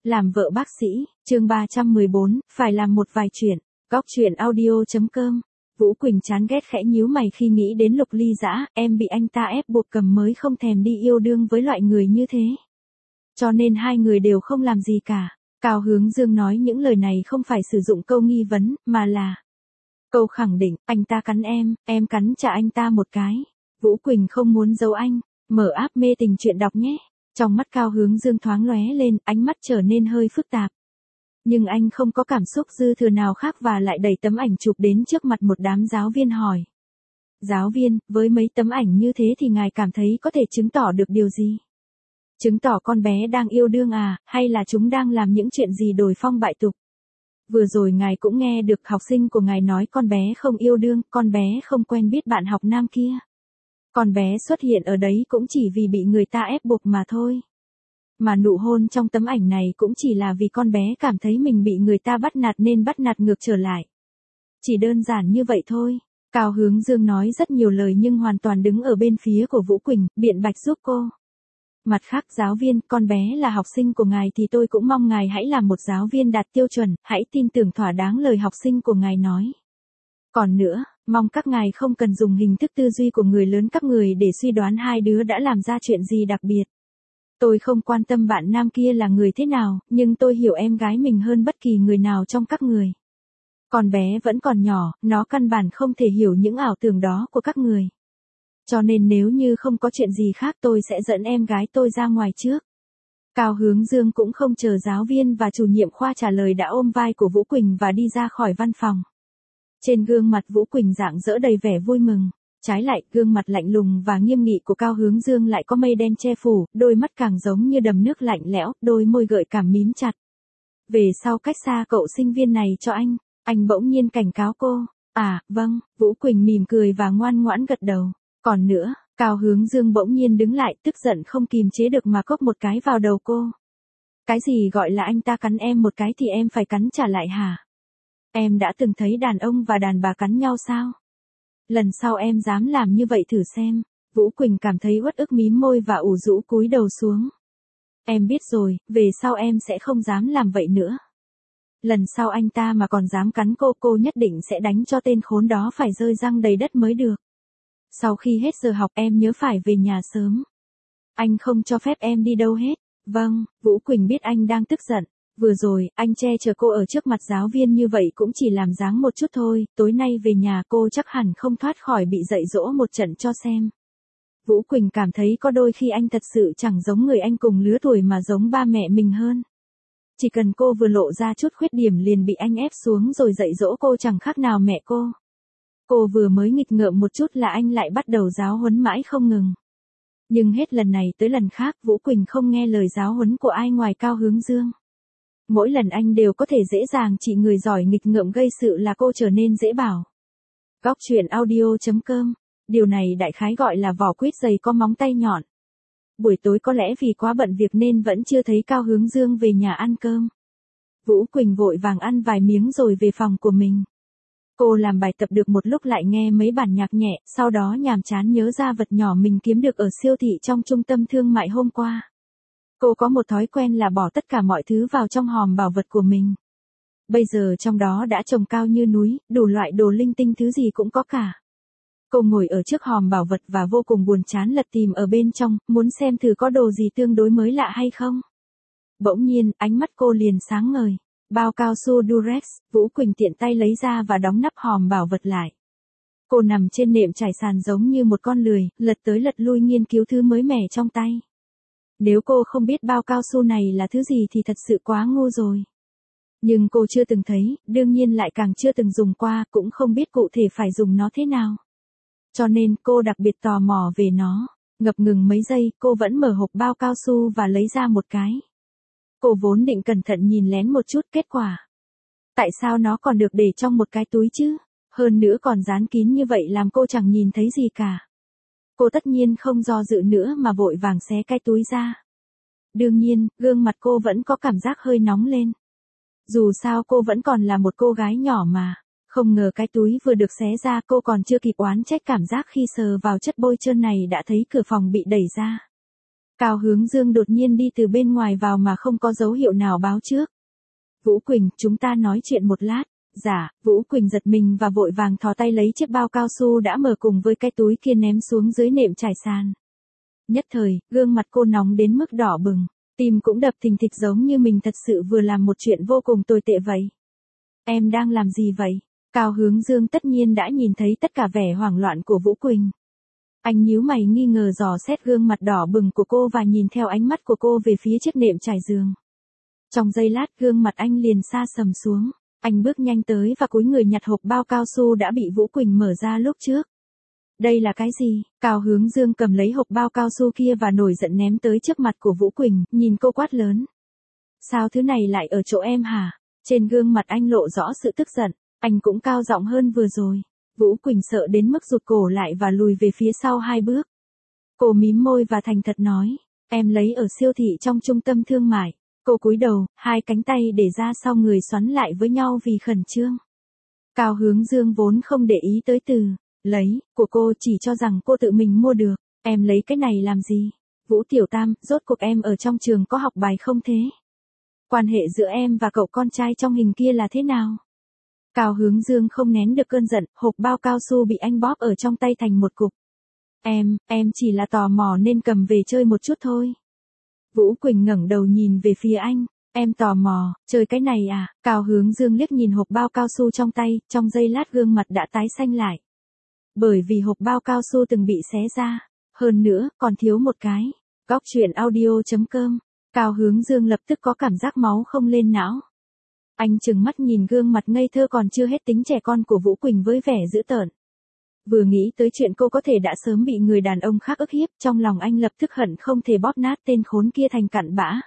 Làm vợ bác sĩ, chương 314, phải làm một vài chuyện. Góc truyện audio.com. Vũ Quỳnh chán ghét khẽ nhíu mày khi nghĩ đến Lục Ly Dã, em bị anh ta ép buộc cầm mới không thèm đi yêu đương với loại người như thế. Cho nên hai người đều không làm gì cả. Cao Hướng Dương nói những lời này không phải sử dụng câu nghi vấn, mà là câu khẳng định, anh ta cắn em cắn trả anh ta một cái. Vũ Quỳnh không muốn giấu anh, mở app mê tình chuyện đọc nhé. Trong mắt Cao Hướng Dương thoáng lóe lên, ánh mắt trở nên hơi phức tạp. Nhưng anh không có cảm xúc dư thừa nào khác và lại đẩy tấm ảnh chụp đến trước mặt một đám giáo viên hỏi. Giáo viên, với mấy tấm ảnh như thế thì ngài cảm thấy có thể chứng tỏ được điều gì? Chứng tỏ con bé đang yêu đương à, hay là chúng đang làm những chuyện gì đồi phong bại tục? Vừa rồi ngài cũng nghe được học sinh của ngài nói con bé không yêu đương, con bé không quen biết bạn học nam kia. Con bé xuất hiện ở đấy cũng chỉ vì bị người ta ép buộc mà thôi. Mà nụ hôn trong tấm ảnh này cũng chỉ là vì con bé cảm thấy mình bị người ta bắt nạt nên bắt nạt ngược trở lại. Chỉ đơn giản như vậy thôi. Cao Hướng Dương nói rất nhiều lời nhưng hoàn toàn đứng ở bên phía của Vũ Quỳnh, biện bạch giúp cô. Mặt khác giáo viên, con bé là học sinh của ngài thì tôi cũng mong ngài hãy làm một giáo viên đạt tiêu chuẩn, hãy tin tưởng thỏa đáng lời học sinh của ngài nói. Còn nữa, mong các ngài không cần dùng hình thức tư duy của người lớn các người để suy đoán hai đứa đã làm ra chuyện gì đặc biệt. Tôi không quan tâm bạn nam kia là người thế nào, nhưng tôi hiểu em gái mình hơn bất kỳ người nào trong các người. Con bé vẫn còn nhỏ, nó căn bản không thể hiểu những ảo tưởng đó của các người. Cho nên nếu như không có chuyện gì khác tôi sẽ dẫn em gái tôi ra ngoài trước. Cao Hướng Dương cũng không chờ giáo viên và chủ nhiệm khoa trả lời đã ôm vai của Vũ Quỳnh và đi ra khỏi văn phòng. Trên gương mặt Vũ Quỳnh rạng rỡ đầy vẻ vui mừng. Trái lại, gương mặt lạnh lùng và nghiêm nghị của Cao Hướng Dương lại có mây đen che phủ, đôi mắt càng giống như đầm nước lạnh lẽo, đôi môi gợi cảm mím chặt. Về sau cách xa cậu sinh viên này cho anh bỗng nhiên cảnh cáo cô. À, vâng, Vũ Quỳnh mỉm cười và ngoan ngoãn gật đầu. Còn nữa, Cao Hướng Dương bỗng nhiên đứng lại, tức giận không kìm chế được mà cốc một cái vào đầu cô. Cái gì gọi là anh ta cắn em một cái thì em phải cắn trả lại hả? Em đã từng thấy đàn ông và đàn bà cắn nhau sao? Lần sau em dám làm như vậy thử xem. Vũ Quỳnh cảm thấy uất ức mím môi và ủ rũ cúi đầu xuống. Em biết rồi, về sau em sẽ không dám làm vậy nữa. Lần sau anh ta mà còn dám cắn cô nhất định sẽ đánh cho tên khốn đó phải rơi răng đầy đất mới được. Sau khi hết giờ học em nhớ phải về nhà sớm. Anh không cho phép em đi đâu hết. Vâng, Vũ Quỳnh biết anh đang tức giận. Vừa rồi, anh che chở cô ở trước mặt giáo viên như vậy cũng chỉ làm dáng một chút thôi, tối nay về nhà cô chắc hẳn không thoát khỏi bị dạy dỗ một trận cho xem. Vũ Quỳnh cảm thấy có đôi khi anh thật sự chẳng giống người anh cùng lứa tuổi mà giống ba mẹ mình hơn. Chỉ cần cô vừa lộ ra chút khuyết điểm liền bị anh ép xuống rồi dạy dỗ cô chẳng khác nào mẹ cô. Cô vừa mới nghịch ngợm một chút là anh lại bắt đầu giáo huấn mãi không ngừng. Nhưng hết lần này tới lần khác Vũ Quỳnh không nghe lời giáo huấn của ai ngoài Cao Hướng Dương. Mỗi lần anh đều có thể dễ dàng chỉ người giỏi nghịch ngợm gây sự là cô trở nên dễ bảo. Góc truyện audio.com. Điều này đại khái gọi là vỏ quýt dày có móng tay nhọn. Buổi tối có lẽ vì quá bận việc nên vẫn chưa thấy Cao Hướng Dương về nhà ăn cơm. Vũ Quỳnh vội vàng ăn vài miếng rồi về phòng của mình. Cô làm bài tập được một lúc lại nghe mấy bản nhạc nhẹ, sau đó nhàm chán nhớ ra vật nhỏ mình kiếm được ở siêu thị trong trung tâm thương mại hôm qua. Cô có một thói quen là bỏ tất cả mọi thứ vào trong hòm bảo vật của mình. Bây giờ trong đó đã trồng cao như núi, đủ loại đồ linh tinh thứ gì cũng có cả. Cô ngồi ở trước hòm bảo vật và vô cùng buồn chán lật tìm ở bên trong, muốn xem thử có đồ gì tương đối mới lạ hay không. Bỗng nhiên, ánh mắt cô liền sáng ngời. Bao cao su Durex, Vũ Quỳnh tiện tay lấy ra và đóng nắp hòm bảo vật lại. Cô nằm trên nệm trải sàn giống như một con lười, lật tới lật lui nghiên cứu thứ mới mẻ trong tay. Nếu cô không biết bao cao su này là thứ gì thì thật sự quá ngu rồi. Nhưng cô chưa từng thấy, đương nhiên lại càng chưa từng dùng qua, cũng không biết cụ thể phải dùng nó thế nào. Cho nên cô đặc biệt tò mò về nó. Ngập ngừng mấy giây, cô vẫn mở hộp bao cao su và lấy ra một cái. Cô vốn định cẩn thận nhìn lén một chút kết quả. Tại sao nó còn được để trong một cái túi chứ? Hơn nữa còn dán kín như vậy làm cô chẳng nhìn thấy gì cả. Cô tất nhiên không do dự nữa mà vội vàng xé cái túi ra. Đương nhiên, gương mặt cô vẫn có cảm giác hơi nóng lên. Dù sao cô vẫn còn là một cô gái nhỏ mà. Không ngờ cái túi vừa được xé ra cô còn chưa kịp oán trách cảm giác khi sờ vào chất bôi trơn này đã thấy cửa phòng bị đẩy ra. Cao Hướng Dương đột nhiên đi từ bên ngoài vào mà không có dấu hiệu nào báo trước. Vũ Quỳnh, chúng ta nói chuyện một lát. Dạ, Vũ Quỳnh giật mình và vội vàng thò tay lấy chiếc bao cao su đã mở cùng với cái túi kia ném xuống dưới nệm trải sàn. Nhất thời, gương mặt cô nóng đến mức đỏ bừng, tim cũng đập thình thịch giống như mình thật sự vừa làm một chuyện vô cùng tồi tệ vậy. Em đang làm gì vậy? Cao Hướng Dương tất nhiên đã nhìn thấy tất cả vẻ hoảng loạn của Vũ Quỳnh. Anh nhíu mày nghi ngờ dò xét gương mặt đỏ bừng của cô và nhìn theo ánh mắt của cô về phía chiếc nệm trải giường. Trong giây lát gương mặt anh liền sa sầm xuống, anh bước nhanh tới và cúi người nhặt hộp bao cao su đã bị Vũ Quỳnh mở ra lúc trước. Đây là cái gì? Cao Hướng Dương cầm lấy hộp bao cao su kia và nổi giận ném tới trước mặt của Vũ Quỳnh, nhìn cô quát lớn. Sao thứ này lại ở chỗ em hả? Trên gương mặt anh lộ rõ sự tức giận, anh cũng cao giọng hơn vừa rồi. Vũ Quỳnh sợ đến mức rụt cổ lại và lùi về phía sau 2 bước. Cô mím môi và thành thật nói, em lấy ở siêu thị trong trung tâm thương mại. Cô cúi đầu, 2 cánh tay để ra sau người xoắn lại với nhau vì khẩn trương. Cao Hướng Dương vốn không để ý tới từ lấy của cô, chỉ cho rằng cô tự mình mua được. Em lấy cái này làm gì? Vũ Tiểu Tam, rốt cuộc em ở trong trường có học bài không thế? Quan hệ giữa em và cậu con trai trong hình kia là thế nào? Cao Hướng Dương không nén được cơn giận, hộp bao cao su bị anh bóp ở trong tay thành một cục. Em chỉ là tò mò nên cầm về chơi một chút thôi. Vũ Quỳnh ngẩng đầu nhìn về phía anh, em tò mò, chơi cái này à? Cao Hướng Dương liếc nhìn hộp bao cao su trong tay, trong giây lát gương mặt đã tái xanh lại. Bởi vì hộp bao cao su từng bị xé ra, hơn nữa, còn thiếu một cái. Góc truyện audio.com, Cao Hướng Dương lập tức có cảm giác máu không lên não. Anh trừng mắt nhìn gương mặt ngây thơ còn chưa hết tính trẻ con của Vũ Quỳnh với vẻ dữ tợn. Vừa nghĩ tới chuyện cô có thể đã sớm bị người đàn ông khác ức hiếp, trong lòng anh lập tức hận không thể bóp nát tên khốn kia thành cặn bã.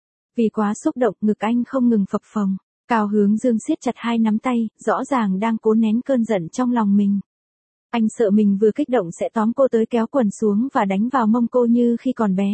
Vì quá xúc động, ngực anh không ngừng phập phồng. Cao Hướng Dương siết chặt 2 nắm tay, rõ ràng đang cố nén cơn giận trong lòng mình. Anh sợ mình vừa kích động sẽ tóm cô tới kéo quần xuống và đánh vào mông cô như khi còn bé.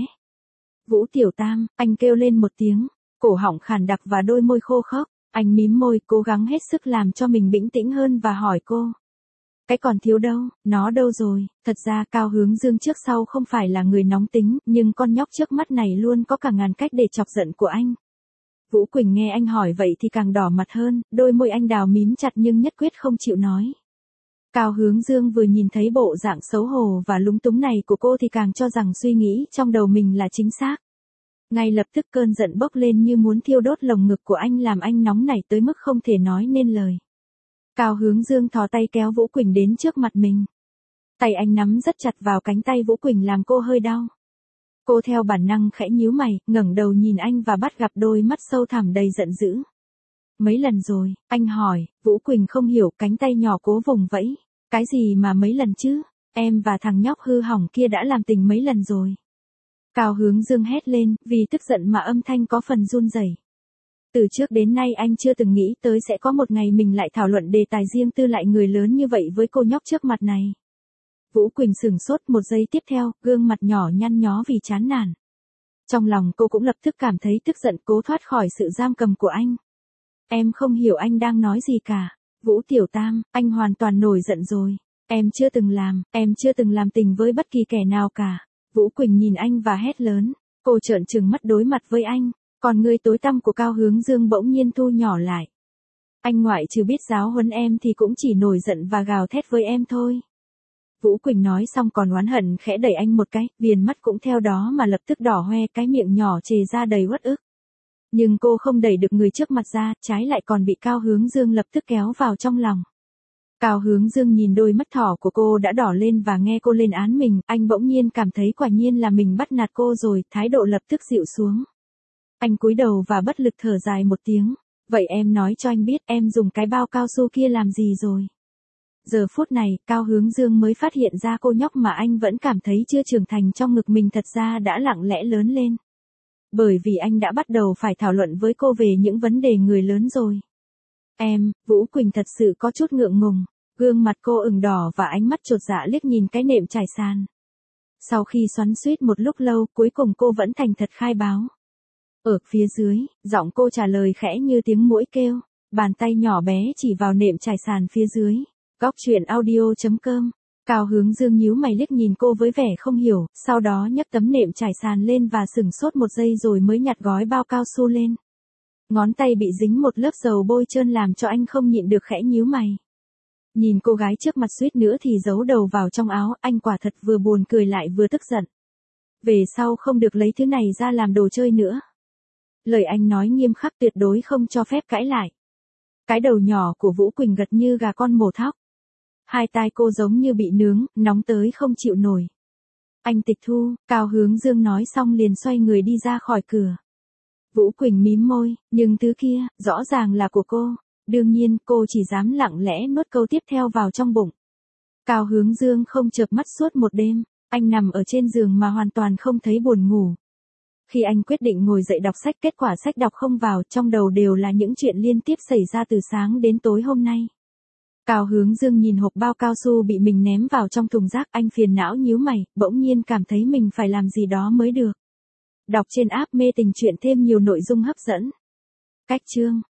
Vũ Tiểu Tam, anh kêu lên một tiếng, cổ họng khàn đặc và đôi môi khô khốc. Anh mím môi, cố gắng hết sức làm cho mình bình tĩnh hơn và hỏi cô. Cái còn thiếu đâu, nó đâu rồi? Thật ra Cao Hướng Dương trước sau không phải là người nóng tính, nhưng con nhóc trước mắt này luôn có cả ngàn cách để chọc giận của anh. Vũ Quỳnh nghe anh hỏi vậy thì càng đỏ mặt hơn, đôi môi anh đào mím chặt nhưng nhất quyết không chịu nói. Cao Hướng Dương vừa nhìn thấy bộ dạng xấu hổ và lúng túng này của cô thì càng cho rằng suy nghĩ trong đầu mình là chính xác. Ngay lập tức cơn giận bốc lên như muốn thiêu đốt lồng ngực của anh làm anh nóng nảy tới mức không thể nói nên lời. Cao Hướng Dương thò tay kéo Vũ Quỳnh đến trước mặt mình. Tay anh nắm rất chặt vào cánh tay Vũ Quỳnh làm cô hơi đau. Cô theo bản năng khẽ nhíu mày, ngẩng đầu nhìn anh và bắt gặp đôi mắt sâu thẳm đầy giận dữ. Mấy lần rồi, anh hỏi. Vũ Quỳnh không hiểu, cánh tay nhỏ cố vùng vẫy. Cái gì mà mấy lần chứ? Em và thằng nhóc hư hỏng kia đã làm tình mấy lần rồi. Cao Hướng Dương hét lên, vì tức giận mà âm thanh có phần run rẩy. Từ trước đến nay anh chưa từng nghĩ tới sẽ có một ngày mình lại thảo luận đề tài riêng tư lại người lớn như vậy với cô nhóc trước mặt này. Vũ Quỳnh sửng sốt một giây tiếp theo, gương mặt nhỏ nhăn nhó vì chán nản. Trong lòng cô cũng lập tức cảm thấy tức giận, cố thoát khỏi sự giam cầm của anh. Em không hiểu anh đang nói gì cả. Vũ Tiểu Tam, anh hoàn toàn nổi giận rồi. Em chưa từng làm tình với bất kỳ kẻ nào cả. Vũ Quỳnh nhìn anh và hét lớn. Cô trợn trừng mắt đối mặt với anh. Còn người tối tăm của Cao Hướng Dương bỗng nhiên thu nhỏ lại. Anh ngoại trừ biết giáo huấn em thì cũng chỉ nổi giận và gào thét với em thôi. Vũ Quỳnh nói xong còn oán hận khẽ đẩy anh một cái, viền mắt cũng theo đó mà lập tức đỏ hoe, cái miệng nhỏ trề ra đầy uất ức. Nhưng cô không đẩy được người trước mặt ra, trái lại còn bị Cao Hướng Dương lập tức kéo vào trong lòng. Cao Hướng Dương nhìn đôi mắt thỏ của cô đã đỏ lên và nghe cô lên án mình, anh bỗng nhiên cảm thấy quả nhiên là mình bắt nạt cô rồi, thái độ lập tức dịu xuống. Anh cúi đầu và bất lực thở dài một tiếng. Vậy em nói cho anh biết em dùng cái bao cao su kia làm gì rồi? Giờ phút này, Cao Hướng Dương mới phát hiện ra cô nhóc mà anh vẫn cảm thấy chưa trưởng thành trong ngực mình thật ra đã lặng lẽ lớn lên. Bởi vì anh đã bắt đầu phải thảo luận với cô về những vấn đề người lớn rồi. Vũ Quỳnh thật sự có chút ngượng ngùng. Gương mặt cô ửng đỏ và ánh mắt chột dạ liếc nhìn cái nệm trải sàn. Sau khi xoắn xuýt một lúc lâu, cuối cùng cô vẫn thành thật khai báo. Ở phía dưới, giọng cô trả lời khẽ như tiếng muỗi kêu. Bàn tay nhỏ bé chỉ vào nệm trải sàn phía dưới. Góc truyện audio.com Cao Hướng Dương nhíu mày liếc nhìn cô với vẻ không hiểu, sau đó nhấc tấm nệm trải sàn lên và sửng sốt một giây rồi mới nhặt gói bao cao su lên. Ngón tay bị dính một lớp dầu bôi trơn làm cho anh không nhịn được khẽ nhíu mày. Nhìn cô gái trước mặt suýt nữa thì giấu đầu vào trong áo, anh quả thật vừa buồn cười lại vừa tức giận. Về sau không được lấy thứ này ra làm đồ chơi nữa. Lời anh nói nghiêm khắc tuyệt đối không cho phép cãi lại. Cái đầu nhỏ của Vũ Quỳnh gật như gà con mổ thóc. Hai tai cô giống như bị nướng, nóng tới không chịu nổi. Anh tịch thu, Cao Hướng Dương nói xong liền xoay người đi ra khỏi cửa. Vũ Quỳnh mím môi, nhưng thứ kia, rõ ràng là của cô. Đương nhiên, cô chỉ dám lặng lẽ nuốt câu tiếp theo vào trong bụng. Cao Hướng Dương không chợp mắt suốt một đêm, anh nằm ở trên giường mà hoàn toàn không thấy buồn ngủ. Khi anh quyết định ngồi dậy đọc sách, kết quả sách đọc không vào, trong đầu đều là những chuyện liên tiếp xảy ra từ sáng đến tối hôm nay. Cao Hướng Dương nhìn hộp bao cao su bị mình ném vào trong thùng rác, anh phiền não nhíu mày, bỗng nhiên cảm thấy mình phải làm gì đó mới được. Đọc trên app mê tình truyện thêm nhiều nội dung hấp dẫn. Cách chương